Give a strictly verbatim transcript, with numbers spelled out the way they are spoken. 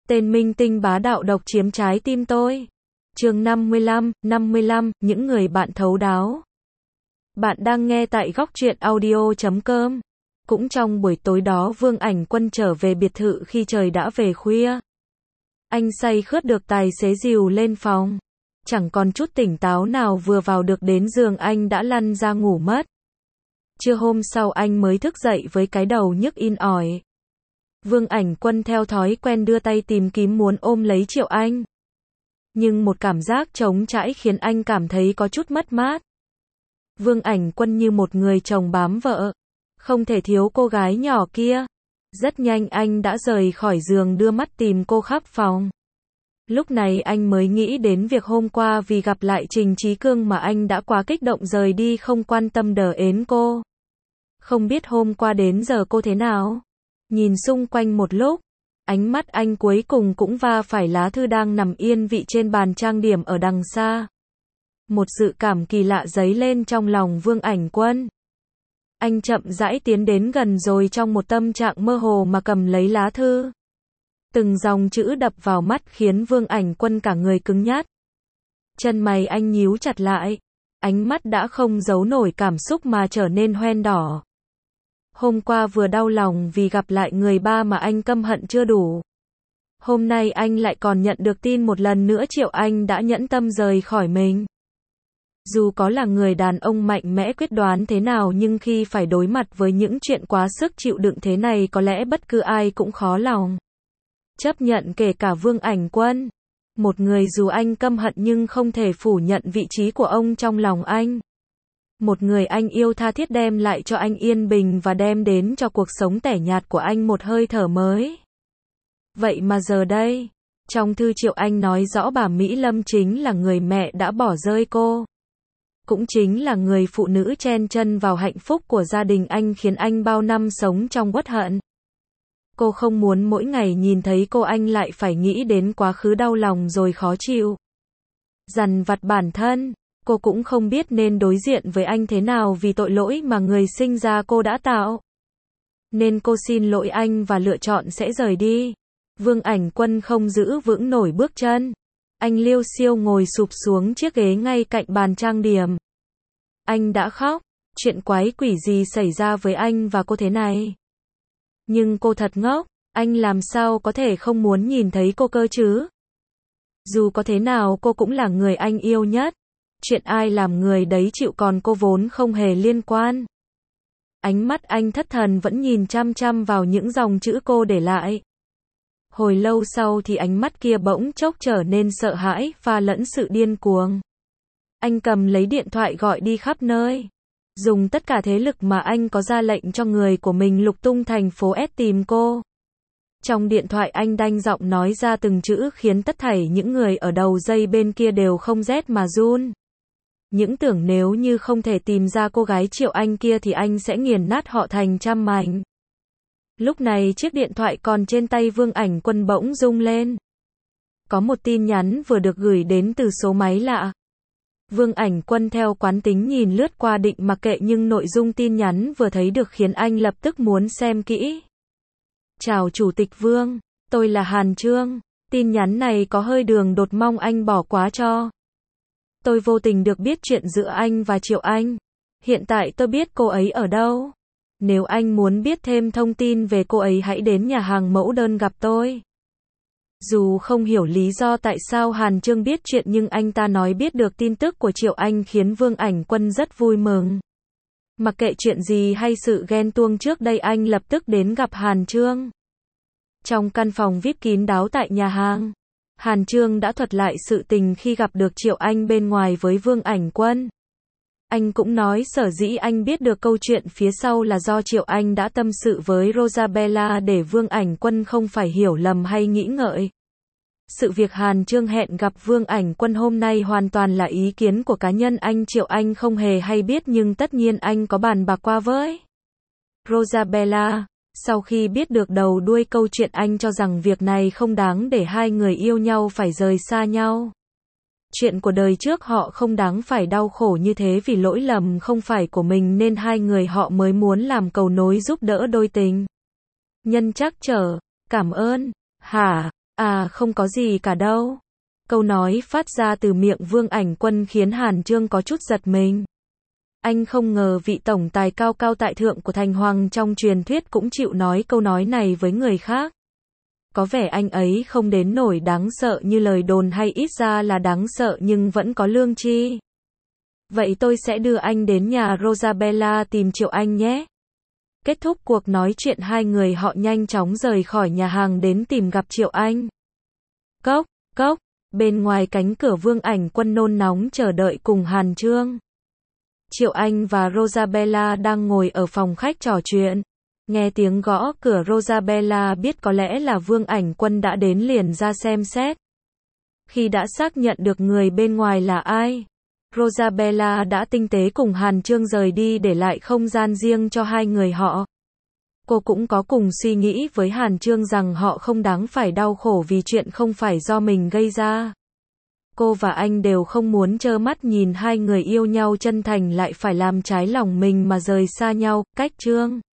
Tên minh tinh bá đạo độc chiếm trái tim tôi. Chương năm mươi lăm, năm mươi lăm, những người bạn thấu đáo. Bạn đang nghe tại góc truyện audio chấm com. Cũng trong buổi tối đó Vương Ảnh Quân trở về biệt thự khi trời đã về khuya. Anh say khướt được tài xế dìu lên phòng. Chẳng còn chút tỉnh táo nào, vừa vào được đến giường anh đã lăn ra ngủ mất. Trưa hôm sau anh mới thức dậy với cái đầu nhức in ỏi. Vương Ảnh Quân theo thói quen đưa tay tìm kiếm muốn ôm lấy Triệu Anh. Nhưng một cảm giác trống trải khiến anh cảm thấy có chút mất mát. Vương Ảnh Quân như một người chồng bám vợ, không thể thiếu cô gái nhỏ kia. Rất nhanh anh đã rời khỏi giường đưa mắt tìm cô khắp phòng. Lúc này anh mới nghĩ đến việc hôm qua vì gặp lại Trình Chí Cương mà anh đã quá kích động rời đi không quan tâm đờ ến cô. Không biết hôm qua đến giờ cô thế nào? Nhìn xung quanh một lúc, ánh mắt anh cuối cùng cũng va phải lá thư đang nằm yên vị trên bàn trang điểm ở đằng xa. Một dự cảm kỳ lạ dấy lên trong lòng Vương Ảnh Quân. Anh chậm rãi tiến đến gần rồi trong một tâm trạng mơ hồ mà cầm lấy lá thư. Từng dòng chữ đập vào mắt khiến Vương Ảnh Quân cả người cứng nhắc. Chân mày anh nhíu chặt lại, ánh mắt đã không giấu nổi cảm xúc mà trở nên hoen đỏ. Hôm qua vừa đau lòng vì gặp lại người ba mà anh căm hận chưa đủ. Hôm nay anh lại còn nhận được tin một lần nữa Triệu Anh đã nhẫn tâm rời khỏi mình. Dù có là người đàn ông mạnh mẽ quyết đoán thế nào nhưng khi phải đối mặt với những chuyện quá sức chịu đựng thế này có lẽ bất cứ ai cũng khó lòng chấp nhận, kể cả Vương Ảnh Quân. Một người dù anh căm hận nhưng không thể phủ nhận vị trí của ông trong lòng anh. Một người anh yêu tha thiết đem lại cho anh yên bình và đem đến cho cuộc sống tẻ nhạt của anh một hơi thở mới. Vậy mà giờ đây, trong thư Triệu Anh nói rõ bà Mỹ Lâm chính là người mẹ đã bỏ rơi cô. Cũng chính là người phụ nữ chen chân vào hạnh phúc của gia đình anh khiến anh bao năm sống trong uất hận. Cô không muốn mỗi ngày nhìn thấy cô anh lại phải nghĩ đến quá khứ đau lòng rồi khó chịu. Dằn vặt bản thân. Cô cũng không biết nên đối diện với anh thế nào vì tội lỗi mà người sinh ra cô đã tạo. Nên cô xin lỗi anh và lựa chọn sẽ rời đi. Vương Ảnh Quân không giữ vững nổi bước chân. Anh liêu xiêu ngồi sụp xuống chiếc ghế ngay cạnh bàn trang điểm. Anh đã khóc. Chuyện quái quỷ gì xảy ra với anh và cô thế này? Nhưng cô thật ngốc. Anh làm sao có thể không muốn nhìn thấy cô cơ chứ? Dù có thế nào cô cũng là người anh yêu nhất. Chuyện ai làm người đấy chịu, còn cô vốn không hề liên quan. Ánh mắt anh thất thần vẫn nhìn chăm chăm vào những dòng chữ cô để lại. Hồi lâu sau thì ánh mắt kia bỗng chốc trở nên sợ hãi, pha lẫn sự điên cuồng. Anh cầm lấy điện thoại gọi đi khắp nơi. Dùng tất cả thế lực mà anh có ra lệnh cho người của mình lục tung thành phố S tìm cô. Trong điện thoại anh đanh giọng nói ra từng chữ khiến tất thảy những người ở đầu dây bên kia đều không rét mà run. Những tưởng nếu như không thể tìm ra cô gái Triệu Anh kia thì anh sẽ nghiền nát họ thành trăm mảnh. Lúc này chiếc điện thoại còn trên tay Vương Ảnh Quân bỗng rung lên. Có một tin nhắn vừa được gửi đến từ số máy lạ. Vương Ảnh Quân theo quán tính nhìn lướt qua định mặc kệ nhưng nội dung tin nhắn vừa thấy được khiến anh lập tức muốn xem kỹ. Chào Chủ tịch Vương, tôi là Hàn Trương. Tin nhắn này có hơi đường đột, mong anh bỏ qua cho. Tôi vô tình được biết chuyện giữa anh và Triệu Anh. Hiện tại tôi biết cô ấy ở đâu. Nếu anh muốn biết thêm thông tin về cô ấy hãy đến nhà hàng mẫu đơn gặp tôi. Dù không hiểu lý do tại sao Hàn Trương biết chuyện nhưng anh ta nói biết được tin tức của Triệu Anh khiến Vương Ảnh Quân rất vui mừng. Mặc kệ chuyện gì hay sự ghen tuông trước đây anh lập tức đến gặp Hàn Trương. Trong căn phòng vi ai pi kín đáo tại nhà hàng, Hàn Trương đã thuật lại sự tình khi gặp được Triệu Anh bên ngoài với Vương Ảnh Quân. Anh cũng nói sở dĩ anh biết được câu chuyện phía sau là do Triệu Anh đã tâm sự với Rosabella để Vương Ảnh Quân không phải hiểu lầm hay nghĩ ngợi. Sự việc Hàn Trương hẹn gặp Vương Ảnh Quân hôm nay hoàn toàn là ý kiến của cá nhân anh. Triệu Anh không hề hay biết nhưng tất nhiên anh có bàn bạc qua với Rosabella. Sau khi biết được đầu đuôi câu chuyện anh cho rằng việc này không đáng để hai người yêu nhau phải rời xa nhau. Chuyện của đời trước họ không đáng phải đau khổ như thế vì lỗi lầm không phải của mình nên hai người họ mới muốn làm cầu nối giúp đỡ đôi tình nhân trắc trở. Cảm ơn. Hả? À không có gì cả đâu. Câu nói phát ra từ miệng Vương Ảnh Quân khiến Hàn Chương có chút giật mình. Anh không ngờ vị tổng tài cao cao tại thượng của Thành Hoàng trong truyền thuyết cũng chịu nói câu nói này với người khác. Có vẻ anh ấy không đến nổi đáng sợ như lời đồn hay ít ra là đáng sợ nhưng vẫn có lương tri. Vậy tôi sẽ đưa anh đến nhà Rosabella tìm Triệu Anh nhé. Kết thúc cuộc nói chuyện hai người họ nhanh chóng rời khỏi nhà hàng đến tìm gặp Triệu Anh. Cốc, cốc, bên ngoài cánh cửa Vương Ảnh Quân nôn nóng chờ đợi cùng Hàn Chương. Triệu Anh và Rosabella đang ngồi ở phòng khách trò chuyện. Nghe tiếng gõ cửa Rosabella biết có lẽ là Vương Ảnh Quân đã đến liền ra xem xét. Khi đã xác nhận được người bên ngoài là ai, Rosabella đã tinh tế cùng Hàn Chương rời đi để lại không gian riêng cho hai người họ. Cô cũng có cùng suy nghĩ với Hàn Chương rằng họ không đáng phải đau khổ vì chuyện không phải do mình gây ra. Cô và anh đều không muốn trơ mắt nhìn hai người yêu nhau chân thành lại phải làm trái lòng mình mà rời xa nhau, cách Chương.